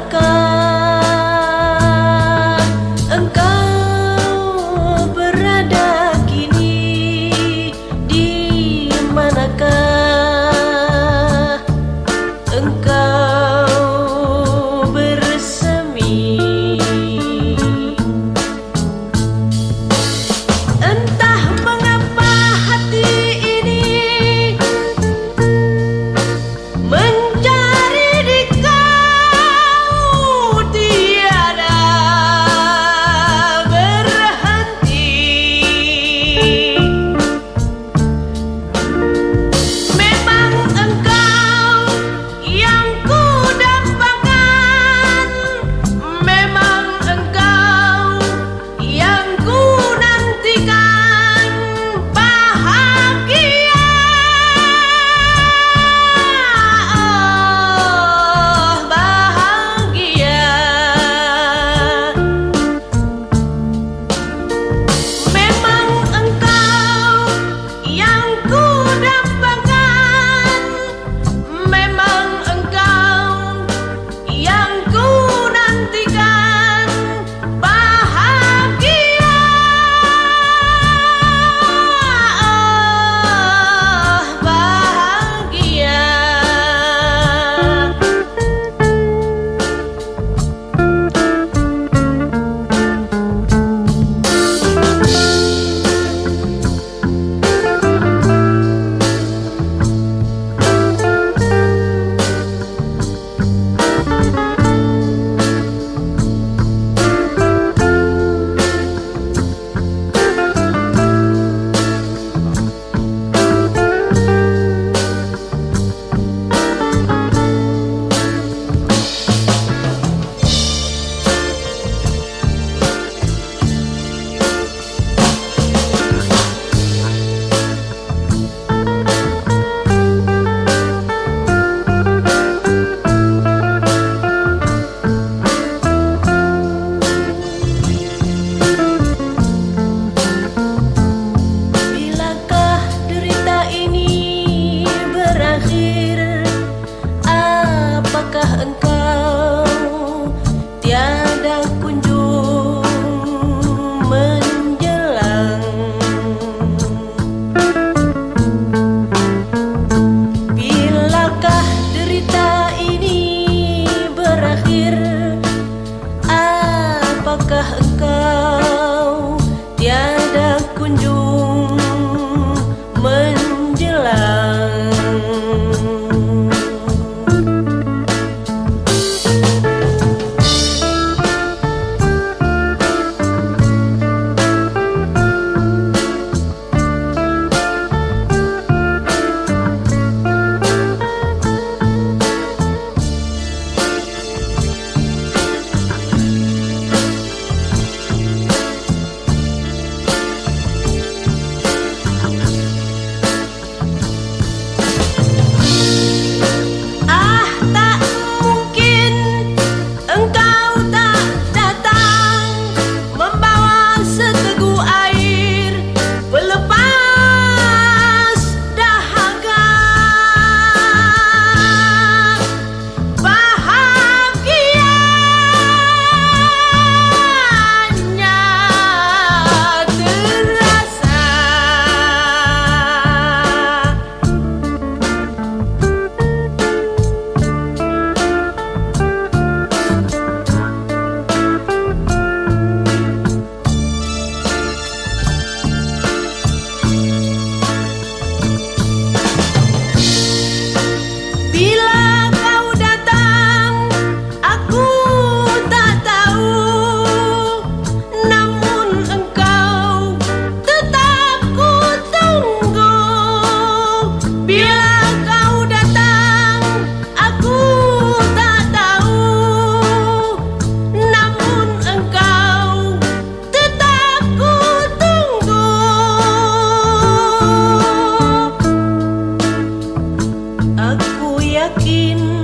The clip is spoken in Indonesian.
manakah engkau berada kini? Di manakah engkau bersemi? Entah mengapa hati ini mencari di kau, tiada berhenti. Memang engkau yang ku dambakan, memang engkau yang ku nantikan. Bahagia, oh bahagia. Memang engkau yang ku dambakan, memang engkau yang ku nantikan. Bahagia, oh bahagia. Bilakah derita ini berakhir? Apakah engkau tiada kunjung menjelang? Bilakah derita ini berakhir? Apakah engkau tiada kunjung menjelang? Tak mungkin engkau tak datang membawa seteguk air pelepas dahaga. Bahagianya terasa. Bila kau datang, aku tak tahu, namun engkau tetap ku tunggu. Bila kau datang, aku tak tahu, namun engkau tetap ku tunggu. Aku yakin